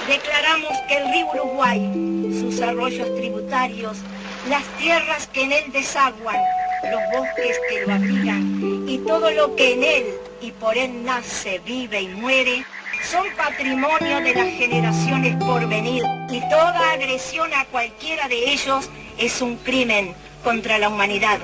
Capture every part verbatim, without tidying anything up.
declaramos que el río Uruguay, sus arroyos tributarios, las tierras que en él desaguan, los bosques que lo abrigan y todo lo que en él y por él nace, vive y muere, son patrimonio de las generaciones por venir, y toda agresión a cualquiera de ellos es un crimen contra la humanidad.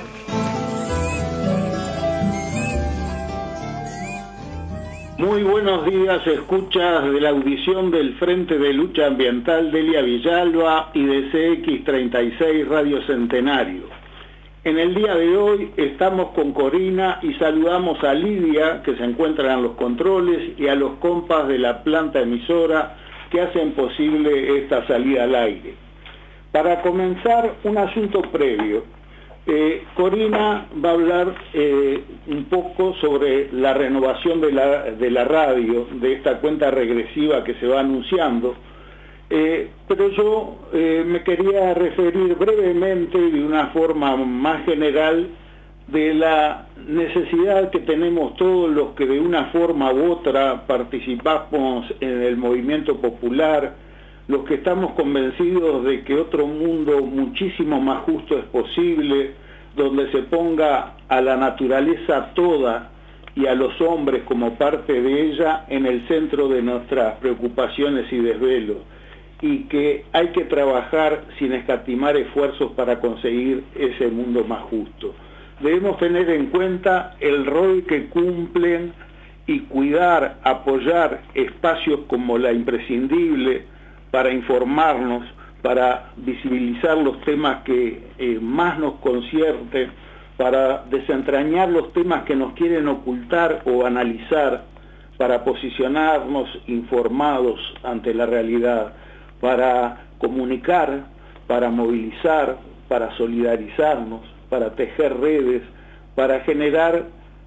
Muy buenos días, escuchas de la audición del Frente de Lucha Ambiental Delia Villalba y de C X treinta y seis Radio Centenario. En el día de hoy estamos con Corina y saludamos a Lidia, que se encuentra en los controles, y a los compas de la planta emisora que hacen posible esta salida al aire. Para comenzar, un asunto previo. Eh, Corina va a hablar eh, un poco sobre la renovación de la, de la radio, de esta cuenta regresiva que se va anunciando, eh, pero yo eh, me quería referir brevemente y de una forma más general de la necesidad que tenemos todos los que de una forma u otra participamos en el movimiento popular, los que estamos convencidos de que otro mundo muchísimo más justo es posible, donde se ponga a la naturaleza toda y a los hombres como parte de ella en el centro de nuestras preocupaciones y desvelos, y que hay que trabajar sin escatimar esfuerzos para conseguir ese mundo más justo. Debemos tener en cuenta el rol que cumplen y cuidar, apoyar espacios como La Imprescindible, para informarnos, para visibilizar los temas que eh, más nos concierten, para desentrañar los temas que nos quieren ocultar o analizar, para posicionarnos informados ante la realidad, para comunicar, para movilizar, para solidarizarnos, para tejer redes, para generar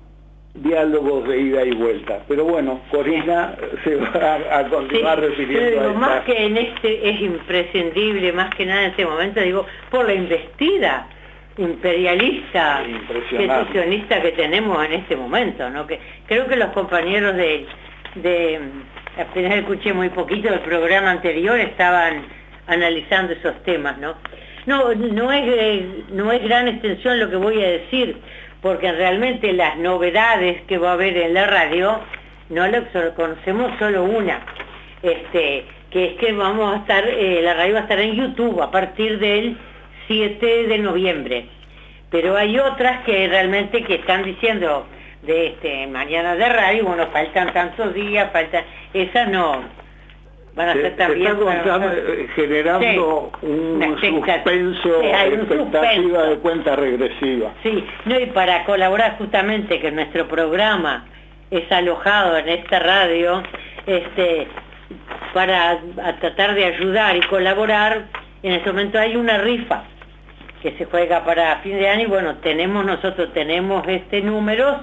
diálogos de ida y vuelta. Pero bueno, Corina se va a continuar sí, refiriendo digo, a esta... Más que en este es imprescindible, más que nada en este momento, digo, por la embestida imperialista, secesionista que tenemos en este momento, ¿no? Que creo que los compañeros de, de apenas escuché muy poquito del programa anterior, estaban analizando esos temas, ¿no? No, no es, no es gran extensión lo que voy a decir, porque realmente las novedades que va a haber en la radio, no lo conocemos solo una, este, que es que vamos a estar, eh, la radio va a estar en YouTube a partir del siete de noviembre, pero hay otras que realmente que están diciendo de este mañana de radio, bueno, faltan tantos días, faltan, esas no... Van a ser también, se está bueno, generando sí, un suspenso, sí, hay un expectativa suspenso. De cuenta regresiva. Sí, no, y para colaborar justamente que nuestro programa es alojado en esta radio, este, para a tratar de ayudar y colaborar, en este momento hay una rifa que se juega para fin de año y bueno, tenemos nosotros, tenemos este números.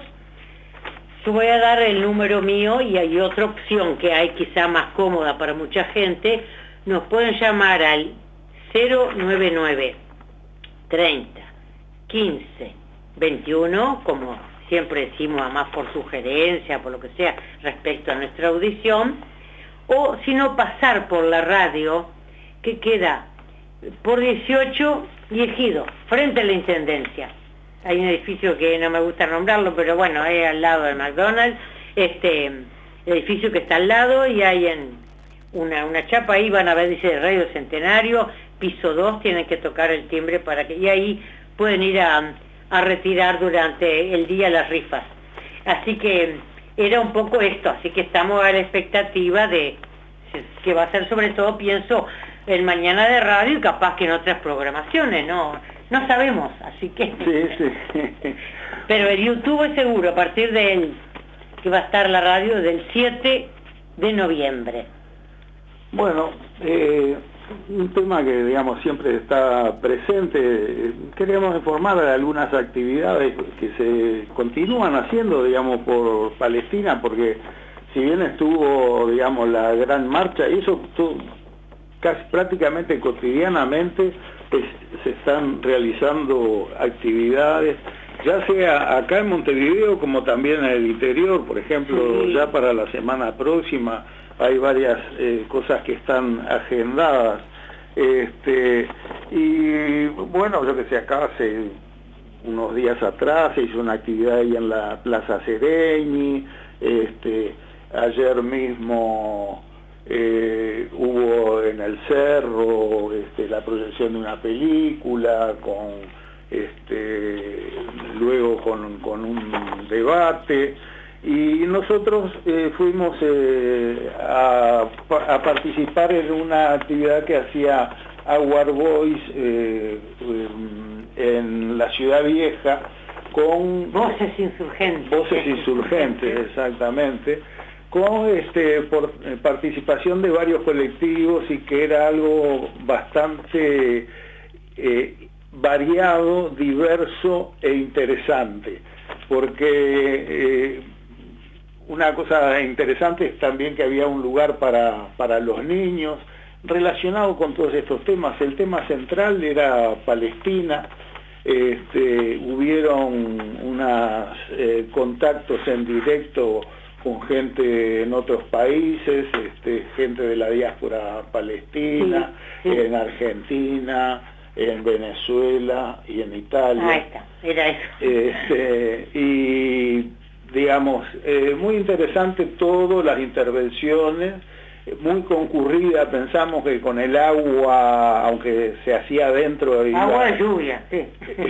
Yo voy a dar el número mío y hay otra opción que hay quizá más cómoda para mucha gente. Nos pueden llamar al cero nueve nueve, treinta, quince, veintiuno, como siempre decimos, además por sugerencia, por lo que sea, respecto a nuestra audición, o si no pasar por la radio, que queda por dieciocho y Ejido, frente a la Intendencia. Hay un edificio que no me gusta nombrarlo, pero bueno, es al lado del McDonald's, este el edificio que está al lado, y hay en una, una chapa ahí, van a ver, dice Radio Centenario, piso dos, tienen que tocar el timbre para que, y ahí pueden ir a, a retirar durante el día las rifas. Así que era un poco esto, así que estamos a la expectativa de que va a ser sobre todo, pienso, el mañana de radio y capaz que en otras programaciones, ¿no? No sabemos, así que... Sí, sí. Pero el YouTube es seguro, a partir del que va a estar la radio del siete de noviembre. Bueno, eh, un tema que, digamos, siempre está presente. Queremos informar de algunas actividades que se continúan haciendo, digamos, por Palestina, porque si bien estuvo, digamos, la gran marcha, y eso todo, casi prácticamente cotidianamente es, se están realizando actividades, ya sea acá en Montevideo como también en el interior. Por ejemplo, sí, ya para la semana próxima hay varias eh, cosas que están agendadas. Este, y bueno, yo que sé, acá hace unos días atrás se hizo una actividad ahí en la Plaza Sereñi, este, ayer mismo eh, hubo en el Cerro este, la proyección de una película, con este, luego con, con un debate, y nosotros eh, fuimos eh, a, a participar en una actividad que hacía Awar Boys eh, en la Ciudad Vieja, con Voces Insurgentes. Voces Insurgentes, exactamente, con este, por, eh, participación de varios colectivos, y que era algo bastante eh, variado, diverso e interesante, porque eh, una cosa interesante es también que había un lugar para, para los niños, relacionado con todos estos temas. El tema central era Palestina. Este, hubieron unos eh, contactos en directo con gente en otros países, este, gente de la diáspora palestina, sí, sí. En Argentina, en Venezuela y en Italia. Ahí está, era eso. Este, y digamos, eh, muy interesante todo, las intervenciones, muy concurrida. Pensamos que con el agua, aunque se hacía adentro, agua de lluvia, sí.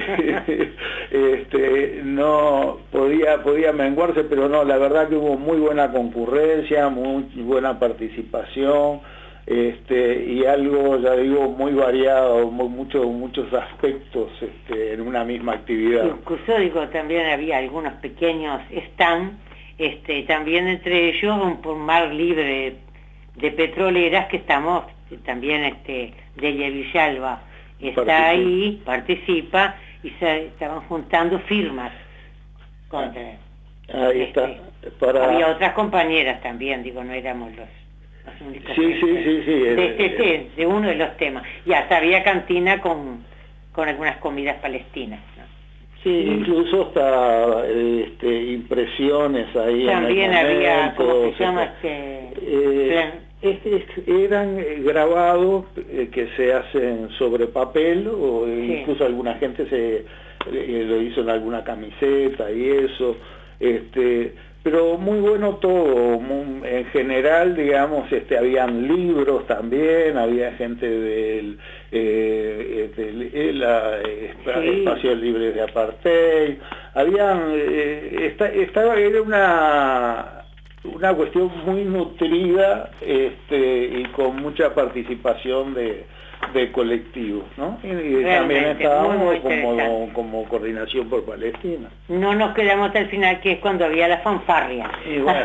este, no podía podía menguarse, pero no, la verdad que hubo muy buena concurrencia, muy buena participación, este, y algo, ya digo, muy variado, muy, mucho, muchos aspectos este, en una misma actividad. Incluso digo, también había algunos pequeños stands, este, también entre ellos un mar libre de petroleras, que estamos también, este, Delia Villalba está participa. ahí, participa, y se estaban juntando firmas contra, ahí este, está. Para... había otras compañeras también, digo, no éramos los, los únicos. Sí, sí, sí, sí. De, de, de, de uno de los temas. Y hasta había cantina con, con algunas comidas palestinas, ¿no? Sí, incluso hasta este, impresiones ahí. También en el momento, había, ¿cómo se llama? Este, eh, es, es, eran grabados eh, que se hacen sobre papel, o sí. Incluso alguna gente se eh, lo hizo en alguna camiseta y eso. Este, pero muy bueno todo, muy, en general, digamos, este, habían libros también, había gente del, eh, del la, sí. Espacios Libres de Apartheid, habían, eh, esta, esta era una una cuestión muy nutrida, este, y con mucha participación de, de colectivos, ¿no? Y, y también estábamos como, como Coordinación por Palestina. No nos quedamos hasta el final, que es cuando había la fanfarria. Y bueno,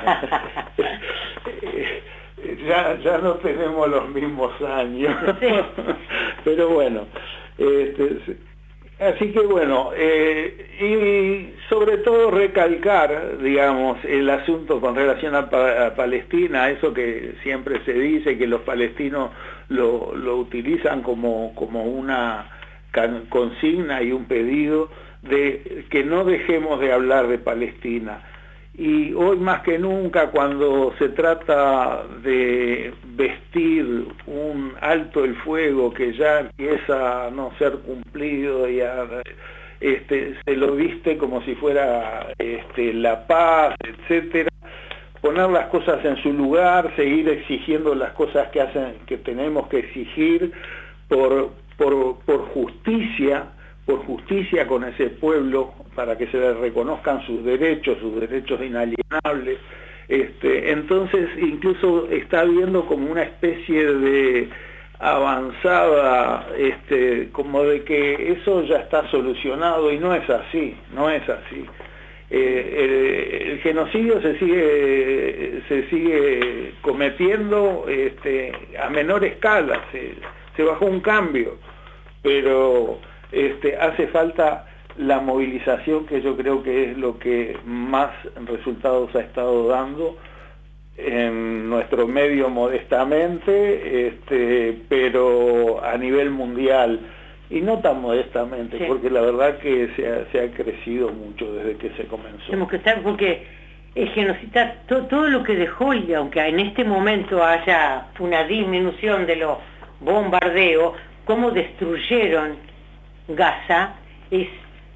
ya, ya no tenemos los mismos años, sí. Pero bueno, este, así que bueno, eh, y sobre todo recalcar, digamos, el asunto con relación a, pa a Palestina, eso que siempre se dice, que los palestinos lo, lo utilizan como, como una consigna y un pedido de que no dejemos de hablar de Palestina. Y hoy más que nunca, cuando se trata de vestir un alto el fuego que ya empieza a no ser cumplido, y a, este, se lo viste como si fuera este, la paz, etcétera, poner las cosas en su lugar, seguir exigiendo las cosas que hacen, que tenemos que exigir por, por, por justicia, por justicia con ese pueblo, para que se le reconozcan sus derechos, sus derechos inalienables. Este, entonces incluso está habiendo como una especie de avanzada, este, como de que eso ya está solucionado, y no es así, no es así. Eh, el, el genocidio se sigue, se sigue cometiendo este, a menor escala, se, se bajó un cambio, pero este, hace falta la movilización, que yo creo que es lo que más resultados ha estado dando en nuestro medio modestamente, este, pero a nivel mundial, y no tan modestamente, sí. Porque la verdad que se ha, se ha crecido mucho desde que se comenzó. Tenemos que estar, porque el genocida, to, todo lo que dejó, y aunque en este momento haya una disminución de los bombardeos, cómo destruyeron Gaza, es,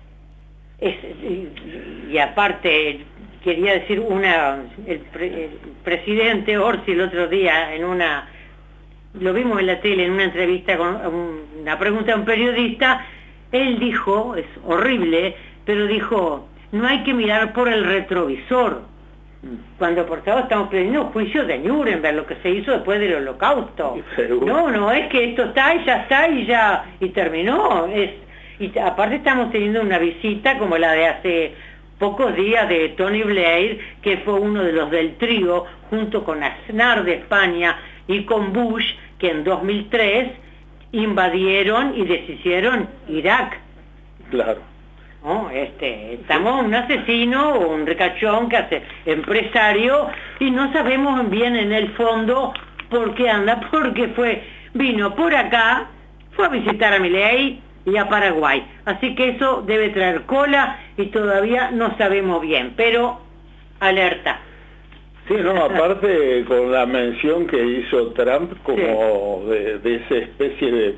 es y, y aparte, quería decir, una el, pre, el presidente Orsi el otro día, en una, lo vimos en la tele, en una entrevista con una pregunta de un periodista, él dijo, es horrible, pero dijo, no hay que mirar por el retrovisor, cuando por favor estamos pidiendo un juicio de Nuremberg, lo que se hizo después del Holocausto. No, no, es que esto está y ya está y ya, y terminó. Es, y aparte estamos teniendo una visita como la de hace pocos días de Tony Blair, que fue uno de los del trío, junto con Aznar de España y con Bush, que en dos mil tres invadieron y deshicieron Irak. Claro. ¿No? Este, estamos un asesino o un ricachón que hace empresario y no sabemos bien en el fondo por qué anda, porque fue, vino por acá, fue a visitar a Milei y a Paraguay. Así que eso debe traer cola y todavía no sabemos bien, pero alerta. Sí, no, aparte con la mención que hizo Trump como sí. de, de esa especie de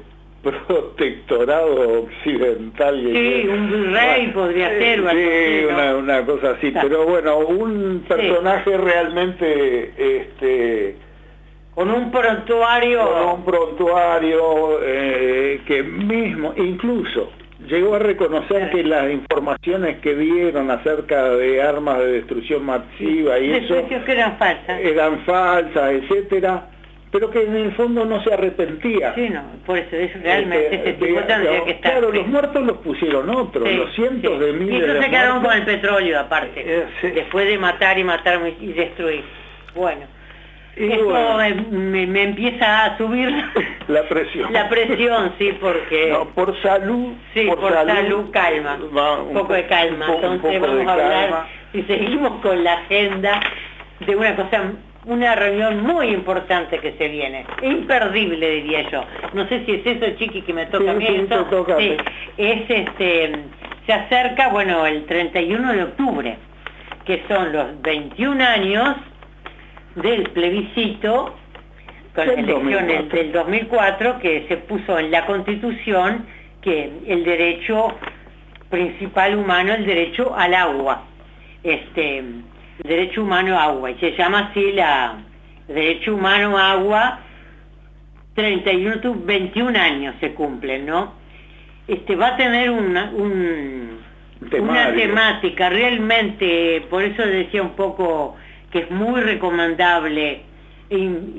protectorado occidental. Sí, un rey bueno, podría ser. Sí, ¿no? una, una cosa así, claro. Pero bueno, un personaje sí. realmente... este con un prontuario... Con un prontuario eh, que mismo, incluso, llegó a reconocer que las informaciones que dieron acerca de armas de destrucción masiva y eso... que eran falsas. Eran falsas, etcétera, pero que en el fondo no se arrepentía. Sí, no, por eso, eso realmente este, ese tipo tendría que estar... Claro, los muertos los pusieron otros, sí, los cientos sí. de miles de muertos. Y se quedaron con el petróleo aparte, eh, sí. después de matar y matar y destruir. Bueno, y esto bueno. Me, me empieza a subir la presión. La presión, sí, porque... No, por salud... Sí, por, por salud, salud, calma, va, un, un poco de calma. Un, Entonces un vamos a hablar, calma. Y seguimos con la agenda de una cosa... Una reunión muy importante que se viene, imperdible diría yo. No sé si es eso, Chiqui, que me toca sí, a mí sí, esto. Toca, sí. Es este, se acerca, bueno, el treinta y uno de octubre, que son los veintiún años del plebiscito con las elecciones del dos mil cuatro, que se puso en la Constitución que el derecho principal humano, el derecho al agua. Este derecho humano a agua, y se llama así la derecho humano a agua, treinta y uno, veintiún años se cumplen, ¿no? Este va a tener una, un, una temática realmente, por eso decía un poco que es muy recomendable e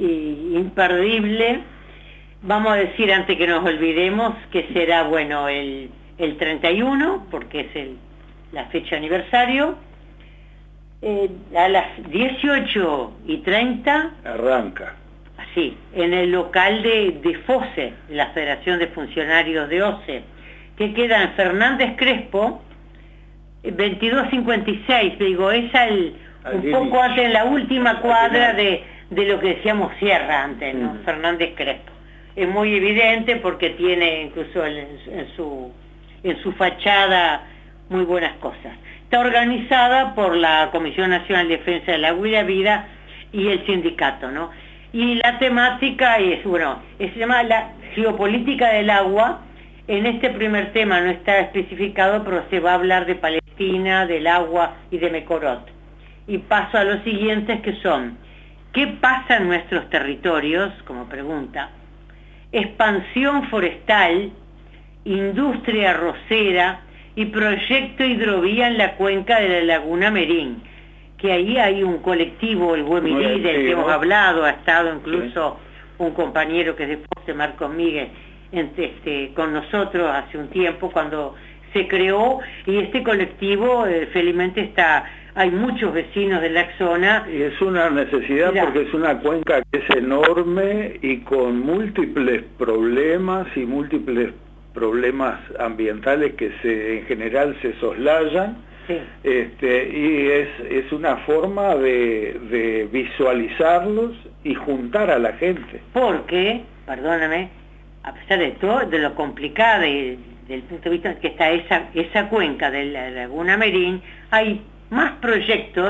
imperdible. Vamos a decir, antes que nos olvidemos, que será, bueno, el, el treinta y uno, porque es el, la fecha aniversario. Eh, a las dieciocho y treinta arranca así en el local de, de FOSE, la Federación de Funcionarios de O C E, que queda en Fernández Crespo veintidós cincuenta y seis, digo, es al, un poco antes, en la última cuadra de, de lo que decíamos Sierra antes, ¿no? Mm. Fernández Crespo. Es muy evidente porque tiene incluso en, en su en su fachada muy buenas cosas. Está organizada por la Comisión Nacional de Defensa del Agua y la Vida y el sindicato, ¿no? Y la temática es, bueno, se llama la geopolítica del agua. En este primer tema no está especificado, pero se va a hablar de Palestina, del agua y de Mekorot. Y paso a los siguientes, que son, ¿qué pasa en nuestros territorios? Como pregunta. Expansión forestal, industria arrocera y proyecto hidrovía en la cuenca de la Laguna Merín, que ahí hay un colectivo, el Güemilí, del que hemos hablado, ha estado incluso sí. un compañero que es de FOSE, Marcos Miguel, este, con nosotros hace un tiempo cuando se creó, y este colectivo eh, felizmente está, hay muchos vecinos de la zona. Y es una necesidad Mirá. porque es una cuenca que es enorme y con múltiples problemas y múltiples problemas ambientales que se en general se soslayan, sí. este, y es, es una forma de, de visualizarlos y juntar a la gente. Porque, perdóname, a pesar de todo, de lo complicado y del punto de vista que está esa, esa cuenca de la Laguna Merín, hay más proyectos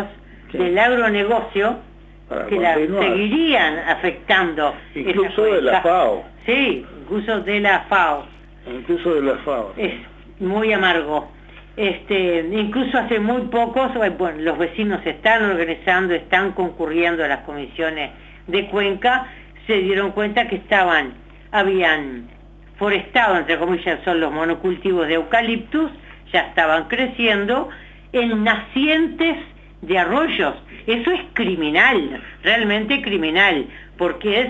sí. del agronegocio Para que la continuar. seguirían afectando. Incluso de la FAO. Sí, incluso de la FAO. Incluso de la FAO. Es muy amargo. Este, incluso hace muy pocos, bueno, los vecinos están organizando, están concurriendo a las comisiones de Cuenca, se dieron cuenta que estaban, habían forestado, entre comillas, son los monocultivos de eucaliptus, ya estaban creciendo en nacientes de arroyos. Eso es criminal, realmente criminal, porque es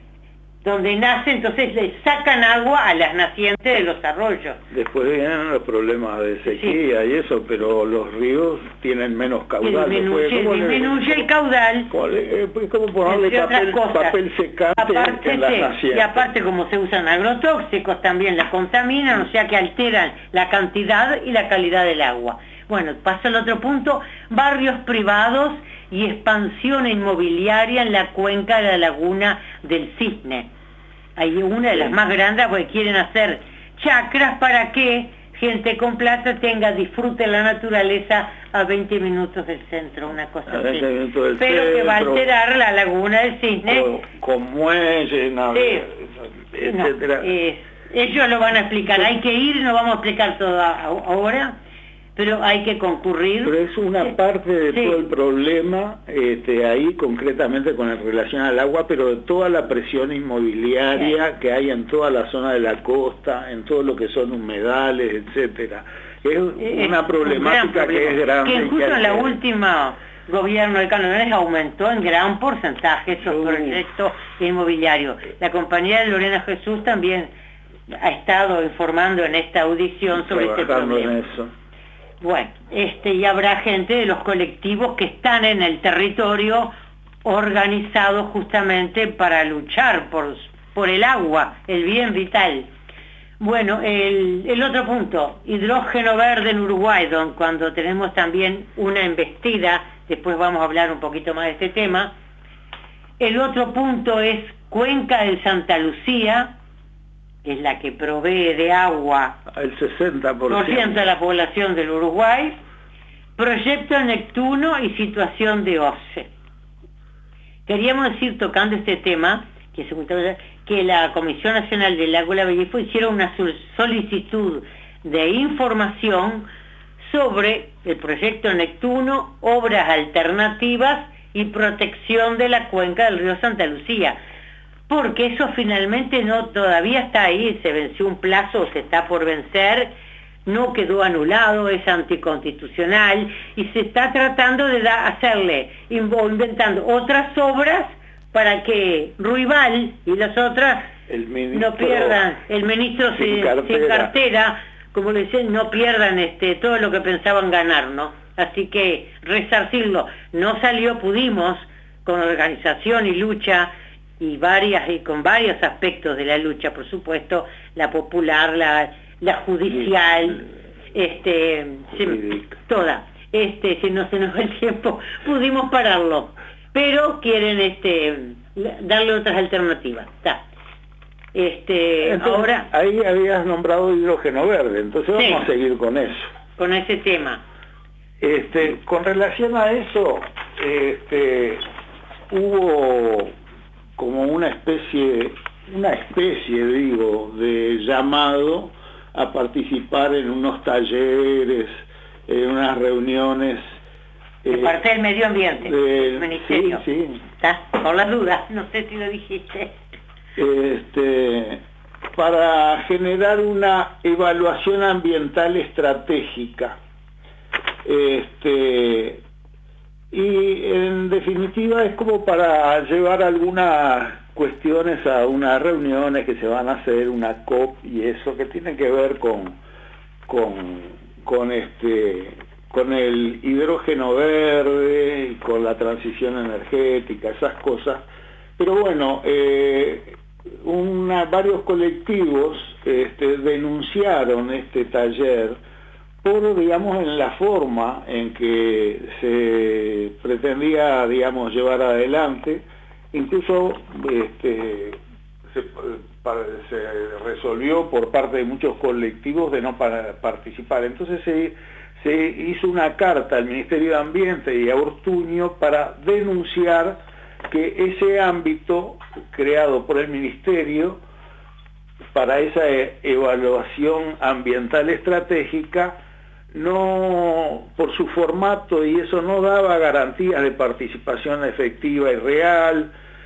donde nace, entonces le sacan agua a las nacientes de los arroyos. Después vienen los problemas de sequía sí. y eso, pero los ríos tienen menos caudal. Disminuye, Después, disminuye le, el caudal. ¿Cómo, le, cómo ponerle papel, papel secante aparte, en las sí, nacientes? Y aparte, como se usan agrotóxicos, también la contaminan, o sea que alteran la cantidad y la calidad del agua. Bueno, pasa al otro punto, barrios privados y expansión inmobiliaria en la cuenca de la laguna del Cisne. Hay una de las más grandes porque quieren hacer chacras para que gente con plata tenga, disfrute la naturaleza a veinte minutos del centro, una cosa así. Pero centro, que va a alterar la laguna del Cisne. Con, con muelles, no, sí. etcétera. No, eh, ellos lo van a explicar, hay que ir, no vamos a explicar todo ahora, pero hay que concurrir. Pero es una sí. parte de sí. todo el problema, este, ahí concretamente con relación al agua, pero de toda la presión inmobiliaria sí. que hay en toda la zona de la costa, en todo lo que son humedales, etcétera. Es, es una problemática un que es grande. Que incluso que en la última gobierno de Canones aumentó en gran porcentaje esos uh. proyectos inmobiliarios. La compañía de Lorena Jesús también ha estado informando en esta audición sobre este problema. En eso. Bueno, este, y habrá gente de los colectivos que están en el territorio organizados justamente para luchar por, por el agua, el bien vital. Bueno, el, el otro punto, hidrógeno verde en Uruguay, don, cuando tenemos también una embestida, después vamos a hablar un poquito más de este tema. El otro punto es Cuenca de Santa Lucía, que es la que provee de agua el sesenta por ciento de la población del Uruguay, proyecto Neptuno y situación de O C E. Queríamos decir, tocando este tema, que, se, que la Comisión Nacional del Agua y la Bellefo hicieron una solicitud de información sobre el proyecto Neptuno, obras alternativas y protección de la cuenca del río Santa Lucía. Porque eso finalmente no todavía está ahí, se venció un plazo, se está por vencer, no quedó anulado, es anticonstitucional y se está tratando de da, hacerle, inventando otras obras para que Ruibal y las otras no pierdan, el ministro sin, sin, cartera. sin cartera, como le dicen, no pierdan este todo lo que pensaban ganar, ¿no? Así que resarcirlo, no salió, pudimos, con organización y lucha, y varias y con varios aspectos de la lucha, por supuesto, la popular, la, la judicial, este, se, toda, este, si no se nos va el tiempo, pudimos pararlo, pero quieren este darle otras alternativas. Está. Este, entonces, ahora ahí habías nombrado hidrógeno verde, entonces vamos sí, a seguir con eso. Con ese tema. Este, con relación a eso, este, hubo como una especie, una especie, digo, de llamado a participar en unos talleres, en unas reuniones. De eh, parte del medio ambiente, del ministerio. Sí, sí. ¿Está? Por las dudas, no sé si lo dijiste. Este, para generar una evaluación ambiental estratégica. Este, y en definitiva es como para llevar algunas cuestiones a unas reuniones que se van a hacer, una COP y eso, que tiene que ver con, con, con, este, con el hidrógeno verde y con la transición energética, esas cosas. Pero bueno, eh, una, varios colectivos este, denunciaron este taller por, digamos, en la forma en que se pretendía, digamos, llevar adelante. Incluso este, se, se resolvió por parte de muchos colectivos de no para, participar. Entonces se, se hizo una carta al Ministerio de Ambiente y a Ortuño para denunciar que ese ámbito creado por el Ministerio para esa evaluación ambiental estratégica, no, por su formato y eso, no daba garantías de participación efectiva y real.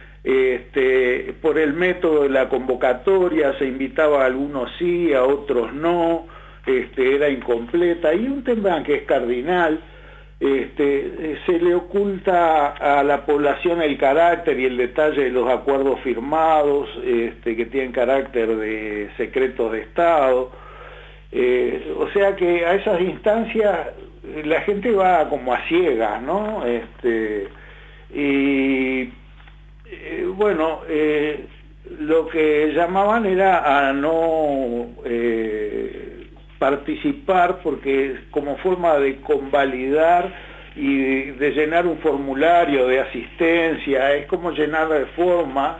Este, por el método de la convocatoria se invitaba a algunos sí, a otros no, este, era incompleta, y un tema que es cardinal, este, se le oculta a la población el carácter y el detalle de los acuerdos firmados, este, que tienen carácter de secretos de Estado. Eh, o sea que a esas instancias la gente va como a ciegas, ¿no? Este, y eh, bueno, eh, lo que llamaban era a no eh, participar, porque como forma de convalidar y de, de llenar un formulario de asistencia, es como llenar de forma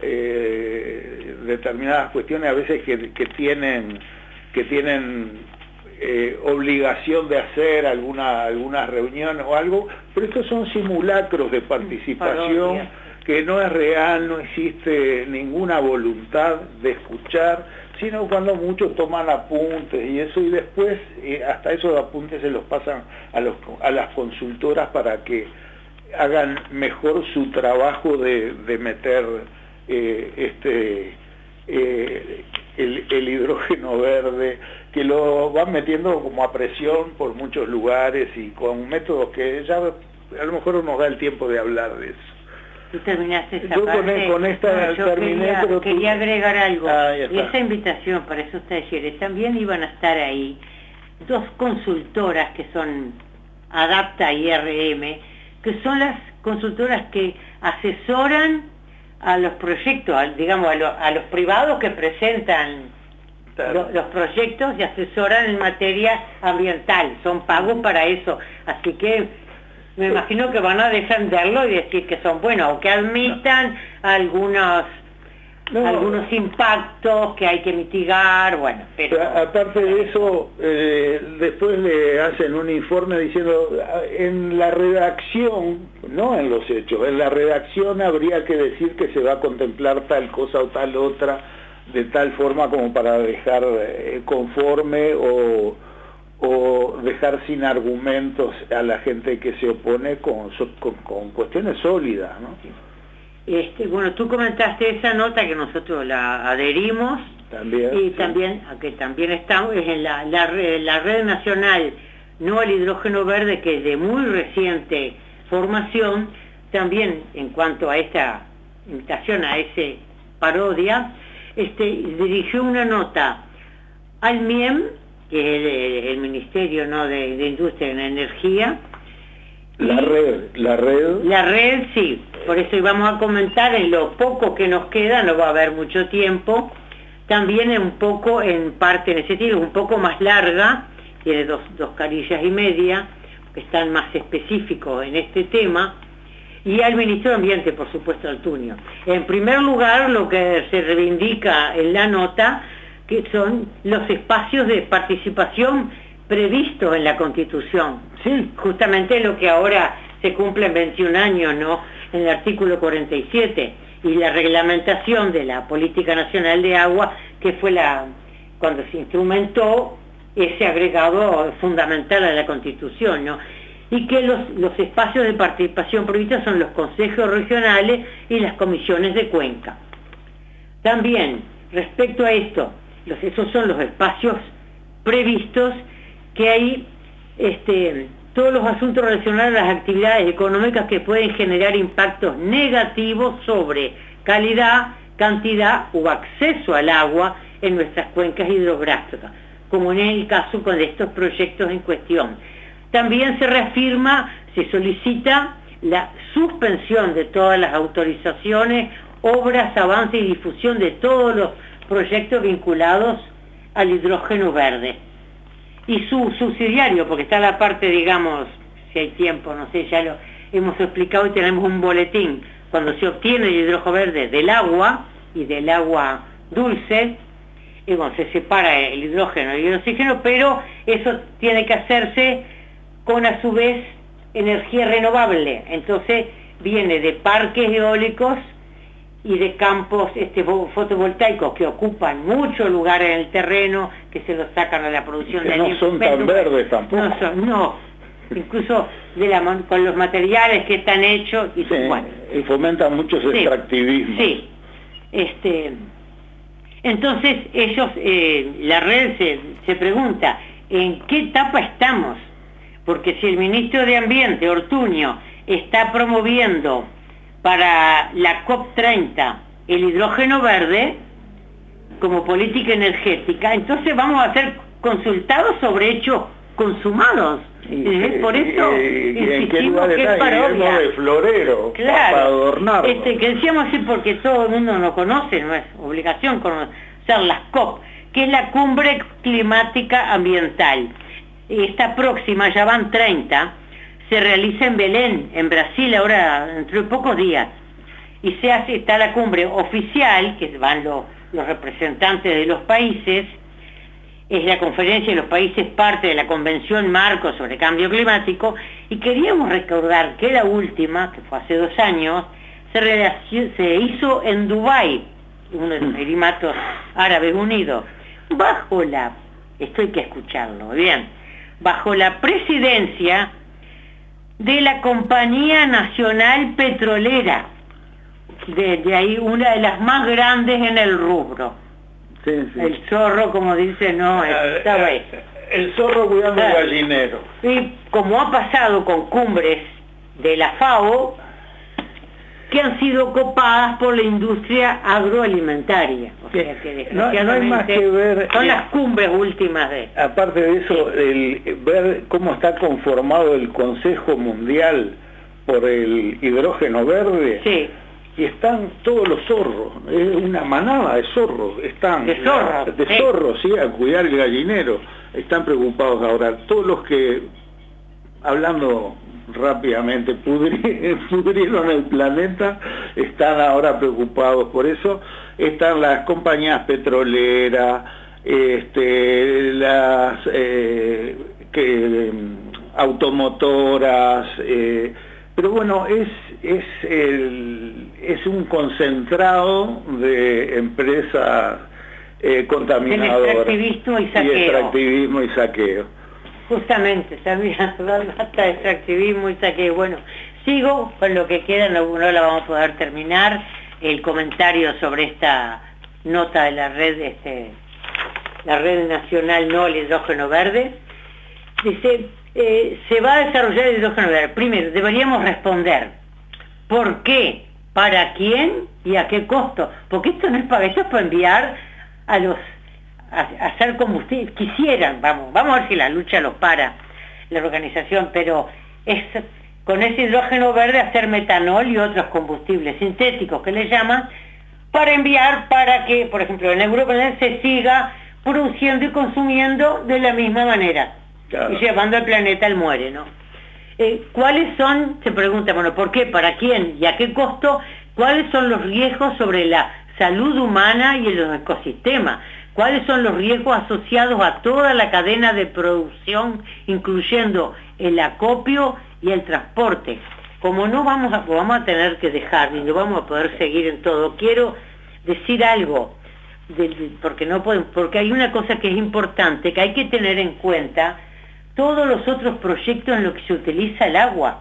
eh, determinadas cuestiones a veces que, que tienen que tienen eh, obligación de hacer alguna alguna reunión o algo, pero estos son simulacros de participación, que no es real, no existe ninguna voluntad de escuchar, sino cuando muchos toman apuntes y eso, y después eh, hasta esos apuntes se los pasan a, los, a las consultoras para que hagan mejor su trabajo de, de meter eh, este eh, el, el hidrógeno verde, que lo van metiendo como a presión por muchos lugares y con métodos que ya a lo mejor no nos da el tiempo de hablar de eso. Tú terminaste esa yo parte. Con, con esta no, yo terminé, quería, pero tú... quería agregar algo. Ah, y esa invitación para esos talleres también iban a estar ahí dos consultoras que son Adapta y R M, que son las consultoras que asesoran a los proyectos, a, digamos, a, lo, a los privados que presentan claro. lo, los proyectos y asesoran en materia ambiental, son pagos para eso, así que me imagino que van a defenderlo y decir que son buenos, o que admitan no. algunos no. algunos impactos que hay que mitigar, bueno, pero... Aparte de eso, eh, después le hacen un informe diciendo, en la redacción, no en los hechos, en la redacción habría que decir que se va a contemplar tal cosa o tal otra, de tal forma como para dejar eh, conforme o... o dejar sin argumentos a la gente que se opone con, con, con cuestiones sólidas, ¿no? Este, bueno, tú comentaste esa nota que nosotros la adherimos, también, y sí. también, que también estamos, es en la, la, red, la red nacional No al Hidrógeno Verde, que es de muy reciente formación, también en cuanto a esta invitación, a ese parodia, este, dirigió una nota al M I E M, que es el, el Ministerio, ¿no?, de, de Industria y Energía. La red, la red. La red, sí, por eso íbamos a comentar en lo poco que nos queda, no va a haber mucho tiempo, también un poco, en parte en ese sentido, un poco más larga, tiene dos, dos carillas y media, que están más específicos en este tema, y al Ministro de Ambiente, por supuesto, Ortuño. En primer lugar, lo que se reivindica en la nota, que son los espacios de participación previstos en la Constitución. Sí, justamente lo que ahora se cumple en veintiún años, ¿no?, en el artículo cuarenta y siete, y la reglamentación de la Política Nacional de Agua, que fue la cuando se instrumentó ese agregado fundamental a la Constitución, ¿no? Y que los, los espacios de participación previstos son los consejos regionales y las comisiones de cuenca. También, respecto a esto, los, esos son los espacios previstos, que hay este, todos los asuntos relacionados a las actividades económicas que pueden generar impactos negativos sobre calidad, cantidad o acceso al agua en nuestras cuencas hidrográficas, como en el caso con estos proyectos en cuestión. También se reafirma, se solicita la suspensión de todas las autorizaciones, obras, avance y difusión de todos los proyectos vinculados al hidrógeno verde. Y su subsidiario, porque está la parte, digamos, si hay tiempo, no sé, ya lo hemos explicado y tenemos un boletín, cuando se obtiene el hidrógeno verde del agua y del agua dulce, y bueno, se separa el hidrógeno y el oxígeno, pero eso tiene que hacerse con a su vez energía renovable. Entonces viene de parques eólicos y de campos este, fotovoltaicos que ocupan mucho lugar en el terreno, que se los sacan a la producción que de no son tan verdes tampoco. No son, no. Incluso de la, con los materiales que están hechos y, sí, bueno, y fomentan mucho ese sí, extractivismo. Sí. Este, entonces ellos, eh, la red se, se pregunta, ¿en qué etapa estamos? Porque si el ministro de Ambiente, Ortuño, está promoviendo para la COP treinta el hidrógeno verde como política energética, entonces vamos a ser consultados sobre hechos consumados. Y, eh, por eso y, insistimos que es parodia. De florero, claro, para adornarlo. Este, que decíamos así porque todo el mundo no conoce, no es obligación conocer las COP, que es la Cumbre Climática Ambiental. Esta próxima, ya van treinta, se realiza en Belén, en Brasil, ahora dentro de pocos días. Y se hace, está la cumbre oficial, que van los, los representantes de los países, es la conferencia de los países parte de la Convención Marco sobre Cambio Climático, y queríamos recordar que la última, que fue hace dos años, se, se hizo en Dubái, uno de los Emiratos Árabes Unidos, bajo la, esto hay que escucharlo, bien, bajo la presidencia de la Compañía Nacional Petrolera, de, de ahí una de las más grandes en el rubro. Sí, sí. El zorro, como dice, no, estaba ahí. El zorro cuidando el gallinero. Y como ha pasado con cumbres de la FAO, que han sido copadas por la industria agroalimentaria. O sea que no, no hay más que ver... Son las cumbres últimas de... Aparte de eso, el, ver cómo está conformado el Consejo Mundial por el hidrógeno verde... Sí. Y están todos los zorros, es una manada de zorros, están... De zorros. De sí. zorros, sí, a cuidar el gallinero. Están preocupados ahora. Todos los que, hablando rápidamente, pudri, pudrieron el planeta, están ahora preocupados por eso. Están las compañías petroleras, este, las eh, que, automotoras, eh, pero bueno, es, es, el, es un concentrado de empresas eh, contaminadoras. Extractivismo y saqueo. Y extractivismo y saqueo. Justamente, sabía, hasta extractivismo y saqueo. Bueno, sigo con lo que queda, no, no la vamos a poder terminar, el comentario sobre esta nota de la red, este, la red nacional no al hidrógeno verde. Dice, eh, se va a desarrollar el hidrógeno verde. Primero, deberíamos responder, ¿por qué? ¿Para quién? ¿Y a qué costo? Porque esto no es para, esto es para enviar a los... a hacer combustible, quisieran, vamos, vamos a ver si la lucha los para, la organización, pero es con ese hidrógeno verde hacer metanol y otros combustibles sintéticos que le llaman, para enviar para que, por ejemplo, en Europa se siga produciendo y consumiendo de la misma manera, claro, y llevando al planeta al muere, ¿no? Eh, ¿Cuáles son, se pregunta, bueno, por qué, para quién y a qué costo, cuáles son los riesgos sobre la salud humana y los ecosistemas? ¿Cuáles son los riesgos asociados a toda la cadena de producción, incluyendo el acopio y el transporte? Como no vamos a, vamos a tener que dejar, ni no vamos a poder seguir en todo, quiero decir algo, de, de, porque, no podemos, porque hay una cosa que es importante, que hay que tener en cuenta, todos los otros proyectos en los que se utiliza el agua.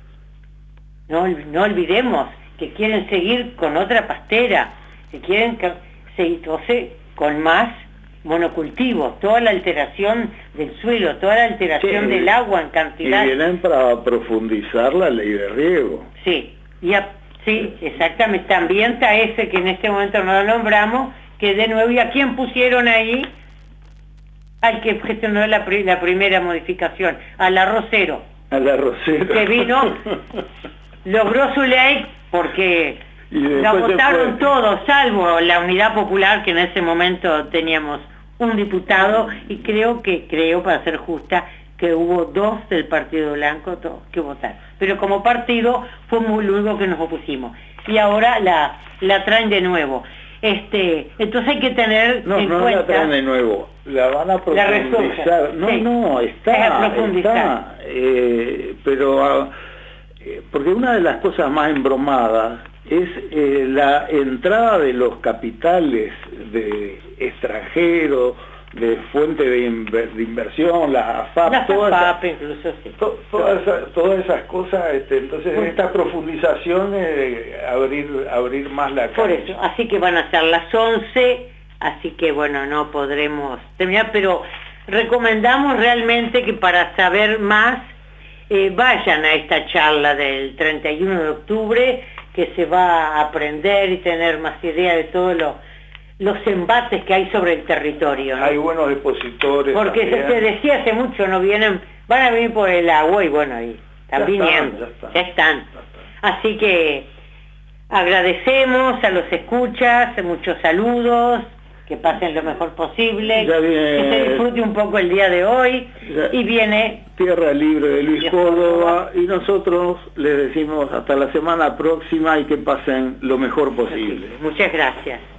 No, no olvidemos que quieren seguir con otra pastera, que quieren que se, o sea, con más monocultivos, toda la alteración del suelo, toda la alteración sí, del agua en cantidad. Y vienen para profundizar la ley de riego. Sí, y a, sí, exactamente. También está ese que en este momento no lo nombramos, que de nuevo, ¿y a quién pusieron ahí? Al que gestionó la, la primera modificación, al arrocero. Al arrocero. Que vino, logró su ley porque... La votaron todos, salvo la Unidad Popular, que en ese momento teníamos un diputado, y creo que, creo para ser justa, que hubo dos del Partido Blanco que votaron. Pero como partido fue muy lo único que nos opusimos. Y ahora la, la traen de nuevo. Este, entonces hay que tener no, en no cuenta... la traen de nuevo, la van a profundizar. No, sí. no, está, está, eh, pero ah, eh, porque una de las cosas más embromadas es eh, la entrada de los capitales de extranjeros, de fuente de, inver, de inversión, la A F A P, la todas, A F A P, incluso, sí. to, todas, esas, todas esas cosas, este, entonces bueno, esta profundización eh, abrir abrir más la cancha. Por eso, así que van a ser las once, así que bueno, no podremos terminar, pero recomendamos realmente que para saber más eh, vayan a esta charla del treinta y uno de octubre, que se va a aprender y tener más idea de todo lo los embates que hay sobre el territorio, ¿no? Hay buenos expositores. Porque también. se decía hace mucho, no vienen, van a venir por el agua y bueno, ahí están ya viniendo, están, ya, están. ya están. Ya están. Así que agradecemos a los escuchas, muchos saludos, que pasen lo mejor posible, ya viene, que se disfrute un poco el día de hoy, ya, y viene Tierra Libre de Luis Córdoba, Córdoba, y nosotros les decimos hasta la semana próxima y que pasen lo mejor posible. Muchas gracias.